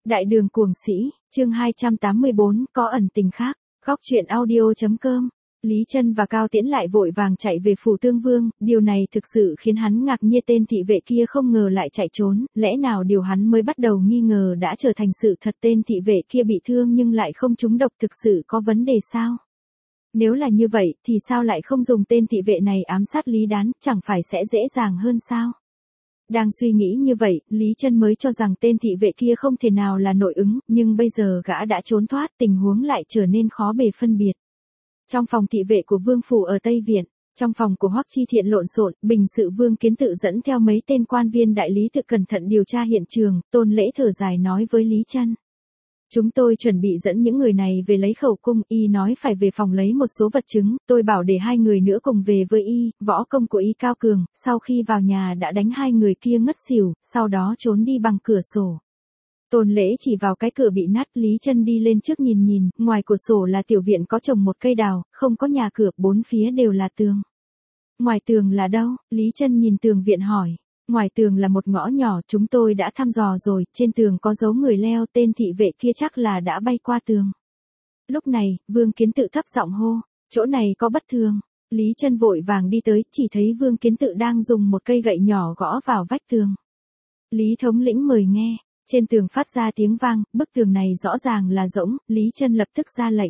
Đại đường cuồng sĩ, chương 284, có ẩn tình khác. Góc truyện audio.com. Lý Chân và Cao Tiễn lại vội vàng chạy về phủ Tương Vương, điều này thực sự khiến hắn ngạc nhiên, tên thị vệ kia không ngờ lại chạy trốn, lẽ nào điều hắn mới bắt đầu nghi ngờ đã trở thành sự thật, tên thị vệ kia bị thương nhưng lại không trúng độc, thực sự có vấn đề sao? Nếu là như vậy thì sao lại không dùng tên thị vệ này ám sát Lý Đán, chẳng phải sẽ dễ dàng hơn sao? Đang suy nghĩ như vậy, Lý Chân mới cho rằng tên thị vệ kia không thể nào là nội ứng, nhưng bây giờ gã đã trốn thoát, tình huống lại trở nên khó bề phân biệt. Trong phòng thị vệ của Vương phủ ở Tây Viện, trong phòng của Hoắc Chi Thiện lộn xộn, bình sự Vương Kiến Tự dẫn theo mấy tên quan viên đại lý tự cẩn thận điều tra hiện trường, Tôn Lễ thở dài nói với Lý Chân. Chúng tôi chuẩn bị dẫn những người này về lấy khẩu cung, y nói phải về phòng lấy một số vật chứng, tôi bảo để hai người nữa cùng về với y, võ công của y cao cường, sau khi vào nhà đã đánh hai người kia ngất xỉu, sau đó trốn đi bằng cửa sổ. Tôn Lễ chỉ vào cái cửa bị nát, Lý Chân đi lên trước nhìn nhìn, ngoài cửa sổ là tiểu viện có trồng một cây đào, không có nhà cửa, bốn phía đều là tường. Ngoài tường là đâu? Lý Chân nhìn tường viện hỏi. Ngoài tường là một ngõ nhỏ, chúng tôi đã thăm dò rồi, trên tường có dấu người leo, tên thị vệ kia chắc là đã bay qua tường. Lúc này, Vương Kiến Tự thấp giọng hô, chỗ này có bất thường. Lý Chân vội vàng đi tới, chỉ thấy Vương Kiến Tự đang dùng một cây gậy nhỏ gõ vào vách tường. Lý thống lĩnh mời nghe, trên tường phát ra tiếng vang, bức tường này rõ ràng là rỗng, Lý Chân lập tức ra lệnh.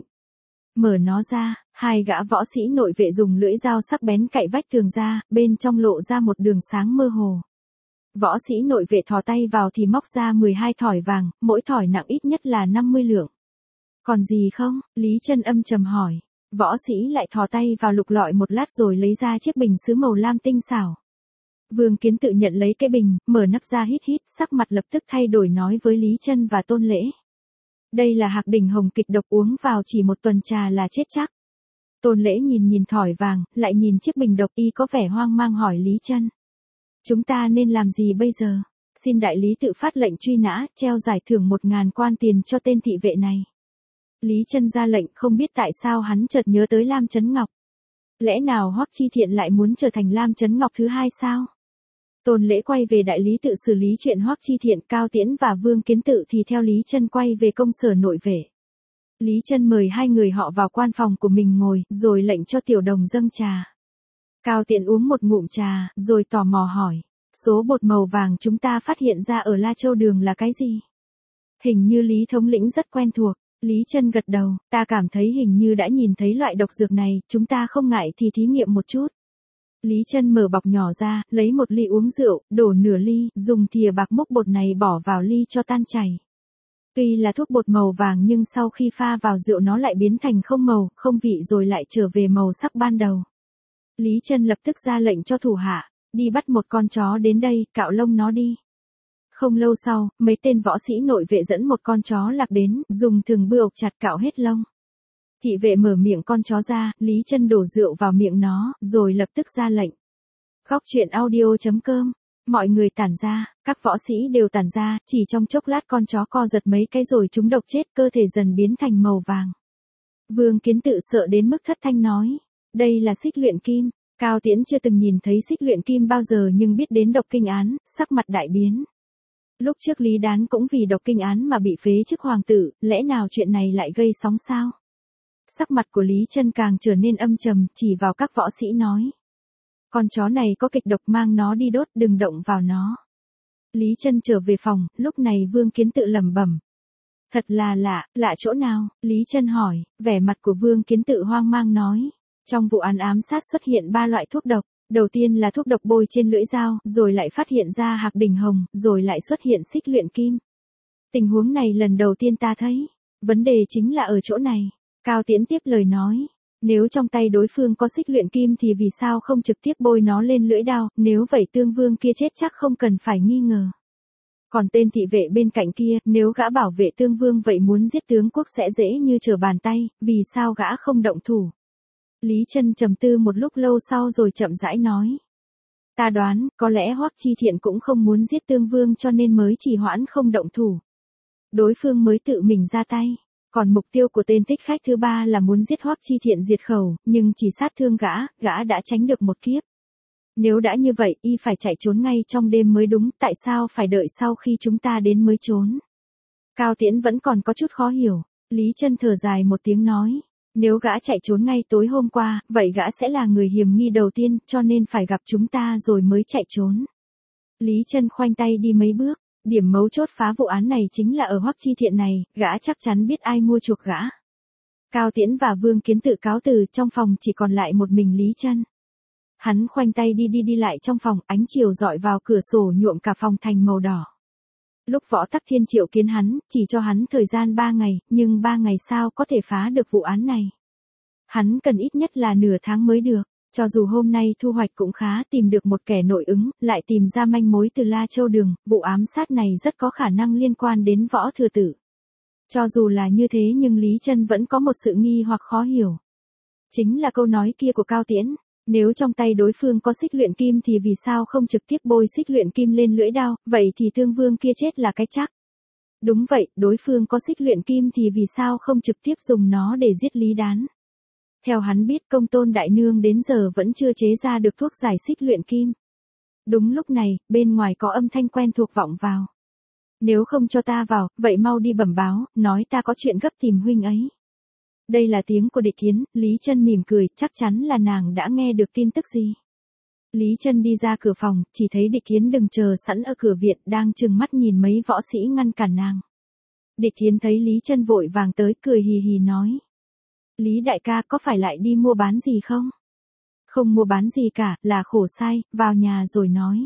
Mở nó ra, hai gã võ sĩ nội vệ dùng lưỡi dao sắc bén cạy vách tường ra, bên trong lộ ra một đường sáng mơ hồ. Võ sĩ nội vệ thò tay vào thì móc ra 12 thỏi vàng, mỗi thỏi nặng ít nhất là 50 lượng. Còn gì không? Lý Chân âm trầm hỏi. Võ sĩ lại thò tay vào lục lọi một lát rồi lấy ra chiếc bình sứ màu lam tinh xảo. Vương Kiến Tự nhận lấy cái bình, mở nắp ra hít hít, sắc mặt lập tức thay đổi nói với Lý Chân và Tôn Lễ. Đây là hạc đỉnh hồng kịch độc, uống vào chỉ một tuần trà là chết chắc. Tôn Lễ nhìn nhìn thỏi vàng, lại nhìn chiếc bình độc, y có vẻ hoang mang hỏi Lý Chân. Chúng ta nên làm gì bây giờ? Xin đại lý tự phát lệnh truy nã, treo giải thưởng 1.000 quan tiền cho tên thị vệ này. Lý Chân ra lệnh, không biết tại sao hắn chợt nhớ tới Lam Chấn Ngọc. Lẽ nào Hoắc Chi Thiện lại muốn trở thành Lam Chấn Ngọc thứ hai sao? Tôn Lễ quay về đại lý tự xử lý chuyện Hoắc Chi Thiện, Cao Tiễn và Vương Kiến Tự thì theo Lý Chân quay về công sở nội vệ. Lý Chân mời hai người họ vào quan phòng của mình ngồi, rồi lệnh cho Tiểu Đồng dâng trà. Cao Tiễn uống một ngụm trà, rồi tò mò hỏi, số bột màu vàng chúng ta phát hiện ra ở La Châu Đường là cái gì? Hình như Lý thống lĩnh rất quen thuộc. Lý Chân gật đầu, ta cảm thấy hình như đã nhìn thấy loại độc dược này, chúng ta không ngại thì thí nghiệm một chút. Lý Chân mở bọc nhỏ ra, lấy một ly uống rượu, đổ nửa ly, dùng thìa bạc múc bột này bỏ vào ly cho tan chảy. Tuy là thuốc bột màu vàng nhưng sau khi pha vào rượu nó lại biến thành không màu, không vị rồi lại trở về màu sắc ban đầu. Lý Chân lập tức ra lệnh cho thủ hạ, đi bắt một con chó đến đây, cạo lông nó đi. Không lâu sau, mấy tên võ sĩ nội vệ dẫn một con chó lạc đến, dùng thừng bưa ộc chặt cạo hết lông. Thị vệ mở miệng con chó ra, Lý Chân đổ rượu vào miệng nó, rồi lập tức ra lệnh. Góc truyện audio.com. Mọi người tản ra, các võ sĩ đều tản ra, chỉ trong chốc lát con chó co giật mấy cái rồi trúng độc chết, cơ thể dần biến thành màu vàng. Vương Kiến Tự sợ đến mức thất thanh nói, đây là xích luyện kim. Cao Tiễn chưa từng nhìn thấy xích luyện kim bao giờ nhưng biết đến độc kinh án, sắc mặt đại biến. Lúc trước Lý Đán cũng vì độc kinh án mà bị phế chức hoàng tử, lẽ nào chuyện này lại gây sóng sao? Sắc mặt của Lý Chân càng trở nên âm trầm, chỉ vào các võ sĩ nói. Con chó này có kịch độc, mang nó đi đốt, đừng động vào nó. Lý Chân trở về phòng, lúc này Vương Kiến Tự lẩm bẩm. Thật là lạ chỗ nào? Lý Chân hỏi, vẻ mặt của Vương Kiến Tự hoang mang nói. Trong vụ án ám sát xuất hiện 3 loại thuốc độc. Đầu tiên là thuốc độc bôi trên lưỡi dao, rồi lại phát hiện ra hạc đỉnh hồng, rồi lại xuất hiện xích luyện kim. Tình huống này lần đầu tiên ta thấy. Vấn đề chính là ở chỗ này. Cao Tiễn tiếp lời nói. Nếu trong tay đối phương có xích luyện kim thì vì sao không trực tiếp bôi nó lên lưỡi dao, nếu vậy Tương Vương kia chết chắc không cần phải nghi ngờ. Còn tên thị vệ bên cạnh kia, nếu gã bảo vệ Tương Vương vậy muốn giết tướng quốc sẽ dễ như trở bàn tay, vì sao gã không động thủ? Lý Chân trầm tư một lúc lâu sau rồi chậm rãi nói. Ta đoán, có lẽ Hoắc Chi Thiện cũng không muốn giết Tương Vương cho nên mới trì hoãn không động thủ. Đối phương mới tự mình ra tay. Còn mục tiêu của tên thích khách thứ ba là muốn giết Hoắc Chi Thiện diệt khẩu, nhưng chỉ sát thương gã đã tránh được một kiếp. Nếu đã như vậy, y phải chạy trốn ngay trong đêm mới đúng, tại sao phải đợi sau khi chúng ta đến mới trốn? Cao Tiễn vẫn còn có chút khó hiểu, Lý Chân thở dài một tiếng nói, nếu gã chạy trốn ngay tối hôm qua, vậy gã sẽ là người hiểm nghi đầu tiên, cho nên phải gặp chúng ta rồi mới chạy trốn. Lý Chân khoanh tay đi mấy bước, điểm mấu chốt phá vụ án này chính là ở Hoắc Chi Thiện này, gã chắc chắn biết ai mua chuộc gã. Cao Tiễn và Vương Kiến tự cáo từ, trong phòng chỉ còn lại một mình Lý Chân. Hắn khoanh tay đi lại trong phòng, ánh chiều rọi vào cửa sổ nhuộm cả phòng thành màu đỏ. Lúc Võ Tắc Thiên triệu kiến hắn, chỉ cho hắn thời gian 3 ngày, nhưng 3 ngày sao có thể phá được vụ án này. Hắn cần ít nhất là nửa tháng mới được, cho dù hôm nay thu hoạch cũng khá, tìm được một kẻ nội ứng, lại tìm ra manh mối từ La Châu Đường, vụ ám sát này rất có khả năng liên quan đến Võ Thừa Tử. Cho dù là như thế nhưng Lý Chân vẫn có một sự nghi hoặc khó hiểu. Chính là câu nói kia của Cao Tiễn, nếu trong tay đối phương có xích luyện kim thì vì sao không trực tiếp bôi xích luyện kim lên lưỡi đao, vậy thì Tương Vương kia chết là cái chắc. Đúng vậy, đối phương có xích luyện kim thì vì sao không trực tiếp dùng nó để giết Lý Đán. Theo hắn biết Công Tôn Đại Nương đến giờ vẫn chưa chế ra được thuốc giải xích luyện kim. Đúng lúc này, bên ngoài có âm thanh quen thuộc vọng vào. Nếu không cho ta vào, vậy mau đi bẩm báo, nói ta có chuyện gấp tìm huynh ấy. Đây là tiếng của Địch Kiến, Lý Chân mỉm cười, chắc chắn là nàng đã nghe được tin tức gì. Lý Chân đi ra cửa phòng, chỉ thấy Địch Kiến đứng chờ sẵn ở cửa viện, đang trừng mắt nhìn mấy võ sĩ ngăn cản nàng. Địch Kiến thấy Lý Chân vội vàng tới, cười hì hì nói. Lý đại ca có phải lại đi mua bán gì không? Không mua bán gì cả, là khổ sai, vào nhà rồi nói.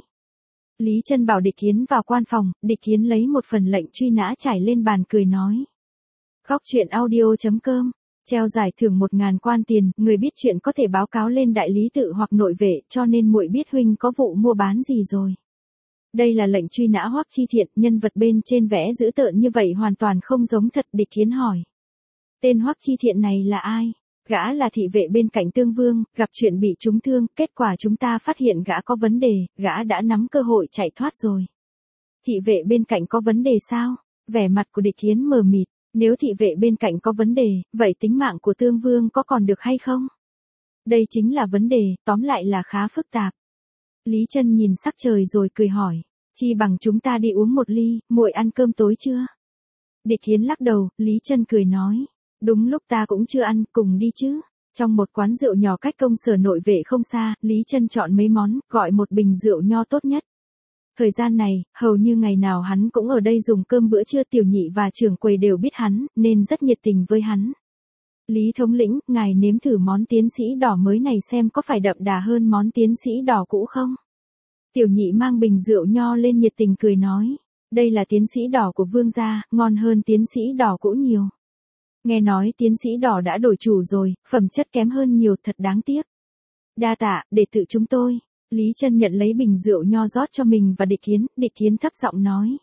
Lý Chân bảo Địch Kiến vào quan phòng, Địch Kiến lấy một phần lệnh truy nã trải lên bàn cười nói. Góc truyện audio.com, treo giải thưởng 1.000 quan tiền, người biết chuyện có thể báo cáo lên đại lý tự hoặc nội vệ, cho nên muội biết huynh có vụ mua bán gì rồi. Đây là lệnh truy nã Hoắc Chi Thiện, nhân vật bên trên vẽ dữ tợn như vậy hoàn toàn không giống thật. Địch Kiến hỏi. Tên Hoắc Chi Thiện này là ai? Gã là thị vệ bên cạnh Tương Vương, gặp chuyện bị trúng thương, kết quả chúng ta phát hiện gã có vấn đề, gã đã nắm cơ hội chạy thoát rồi. Thị vệ bên cạnh có vấn đề sao? Vẻ mặt của Địch Kiến mờ mịt, nếu thị vệ bên cạnh có vấn đề, vậy tính mạng của Tương Vương có còn được hay không? Đây chính là vấn đề, tóm lại là khá phức tạp. Lý Chân nhìn sắc trời rồi cười hỏi, chi bằng chúng ta đi uống một ly, muội ăn cơm tối chưa? Địch Kiến lắc đầu, Lý Chân cười nói. Đúng lúc ta cũng chưa ăn, cùng đi chứ. Trong một quán rượu nhỏ cách công sở nội vệ không xa, Lý Chân chọn mấy món, gọi một bình rượu nho tốt nhất. Thời gian này, hầu như ngày nào hắn cũng ở đây dùng cơm bữa trưa, tiểu nhị và trưởng quầy đều biết hắn, nên rất nhiệt tình với hắn. Lý thống lĩnh, ngài nếm thử món tiến sĩ đỏ mới này xem có phải đậm đà hơn món tiến sĩ đỏ cũ không? Tiểu nhị mang bình rượu nho lên nhiệt tình cười nói. Đây là tiến sĩ đỏ của Vương gia, ngon hơn tiến sĩ đỏ cũ nhiều. Nghe nói tiến sĩ đỏ đã đổi chủ rồi, phẩm chất kém hơn nhiều, thật đáng tiếc. Đa tạ, để tự chúng tôi. Lý Chân nhận lấy bình rượu nho rót cho mình và Địch Kiến thấp giọng nói.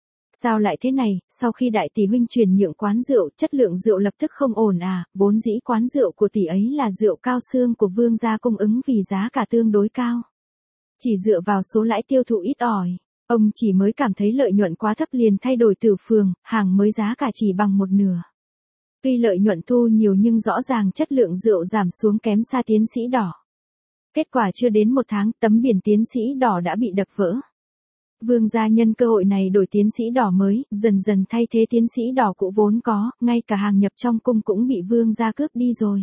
Sao lại thế này, sau khi đại tỷ huynh chuyển nhượng quán rượu, chất lượng rượu lập tức không ổn à, vốn dĩ quán rượu của tỷ ấy là rượu cao xương của Vương gia cung ứng vì giá cả tương đối cao. Chỉ dựa vào số lãi tiêu thụ ít ỏi, ông chỉ mới cảm thấy lợi nhuận quá thấp liền thay đổi Tử Phường, hàng mới giá cả chỉ bằng một nửa. Tuy lợi nhuận thu nhiều nhưng rõ ràng chất lượng rượu giảm xuống kém xa tiến sĩ đỏ. Kết quả chưa đến 1 tháng, tấm biển tiến sĩ đỏ đã bị đập vỡ. Vương gia nhân cơ hội này đổi tiến sĩ đỏ mới, dần dần thay thế tiến sĩ đỏ cũ vốn có, ngay cả hàng nhập trong cung cũng bị vương gia cướp đi rồi.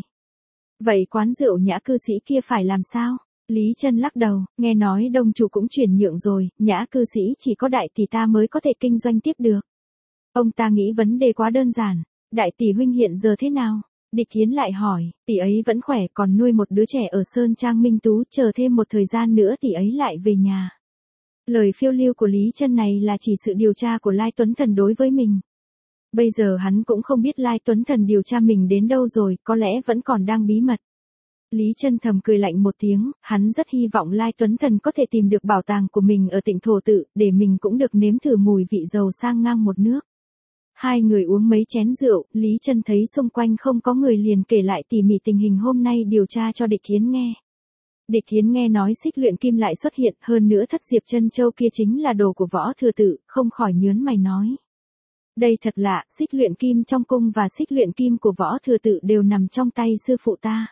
Vậy quán rượu Nhã cư sĩ kia phải làm sao? Lý Chân lắc đầu, nghe nói đông chủ cũng chuyển nhượng rồi, Nhã cư sĩ chỉ có đại tỷ ta mới có thể kinh doanh tiếp được. Ông ta nghĩ vấn đề quá đơn giản. Đại tỷ huynh hiện giờ thế nào? Địch Kiến lại hỏi, tỷ ấy vẫn khỏe, còn nuôi một đứa trẻ ở Sơn Trang Minh Tú, chờ thêm một thời gian nữa tỷ ấy lại về nhà. Lời phiêu lưu của Lý Chân này là chỉ sự điều tra của Lai Tuấn Thần đối với mình. Bây giờ hắn cũng không biết Lai Tuấn Thần điều tra mình đến đâu rồi, có lẽ vẫn còn đang bí mật. Lý Chân thầm cười lạnh một tiếng, hắn rất hy vọng Lai Tuấn Thần có thể tìm được bảo tàng của mình ở Tịnh Thổ Tự, để mình cũng được nếm thử mùi vị giàu sang ngang một nước. Hai người uống mấy chén rượu, Lý Chân thấy xung quanh không có người liền kể lại tỉ mỉ tình hình hôm nay điều tra cho Địch Kiến nghe. Địch Kiến nghe nói xích luyện kim lại xuất hiện, hơn nữa thất diệp chân châu kia chính là đồ của Võ Thừa Tử, không khỏi nhớn mày nói. Đây thật lạ, xích luyện kim trong cung và xích luyện kim của Võ Thừa Tử đều nằm trong tay sư phụ ta.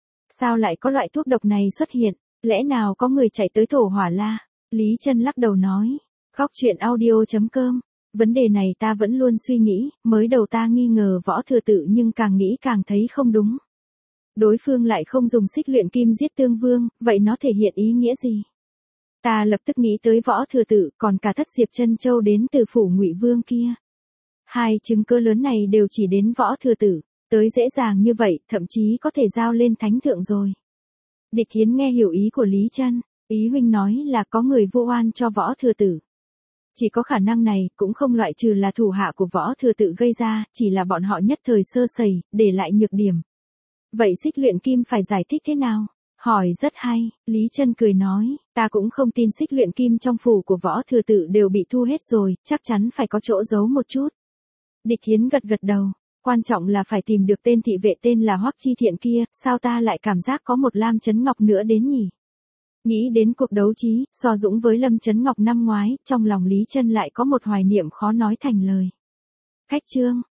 Sao lại có loại thuốc độc này xuất hiện, lẽ nào có người chạy tới Thổ Hỏa La? Lý Chân lắc đầu nói. Góc truyện audio.com Vấn đề này ta vẫn luôn suy nghĩ, mới đầu ta nghi ngờ Võ Thừa Tự nhưng càng nghĩ càng thấy không đúng. Đối phương lại không dùng xích luyện kim giết Tương Vương, vậy nó thể hiện ý nghĩa gì? Ta lập tức nghĩ tới Võ Thừa Tự, còn cả Thất Diệp Chân Châu đến từ phủ Ngụy Vương kia. Hai chứng cứ lớn này đều chỉ đến Võ Thừa Tự, tới dễ dàng như vậy, thậm chí có thể giao lên thánh thượng rồi. Địch Hiến nghe hiểu ý của Lý Chân, ý huynh nói là có người vu oan cho Võ Thừa Tự. Chỉ có khả năng này, cũng không loại trừ là thủ hạ của Võ Thừa Tự gây ra, chỉ là bọn họ nhất thời sơ sẩy, để lại nhược điểm. Vậy xích luyện kim phải giải thích thế nào? Hỏi rất hay, Lý Chân cười nói, ta cũng không tin xích luyện kim trong phủ của Võ Thừa Tự đều bị thu hết rồi, chắc chắn phải có chỗ giấu một chút. Địch Hiến gật gật đầu, quan trọng là phải tìm được tên thị vệ tên là Hoắc Chi Thiện kia, sao ta lại cảm giác có một Lam Chấn Ngọc nữa đến nhỉ? Nghĩ đến cuộc đấu trí, so dũng với Lâm Chấn Ngọc năm ngoái, trong lòng Lý Chân lại có một hoài niệm khó nói thành lời. Khách trương,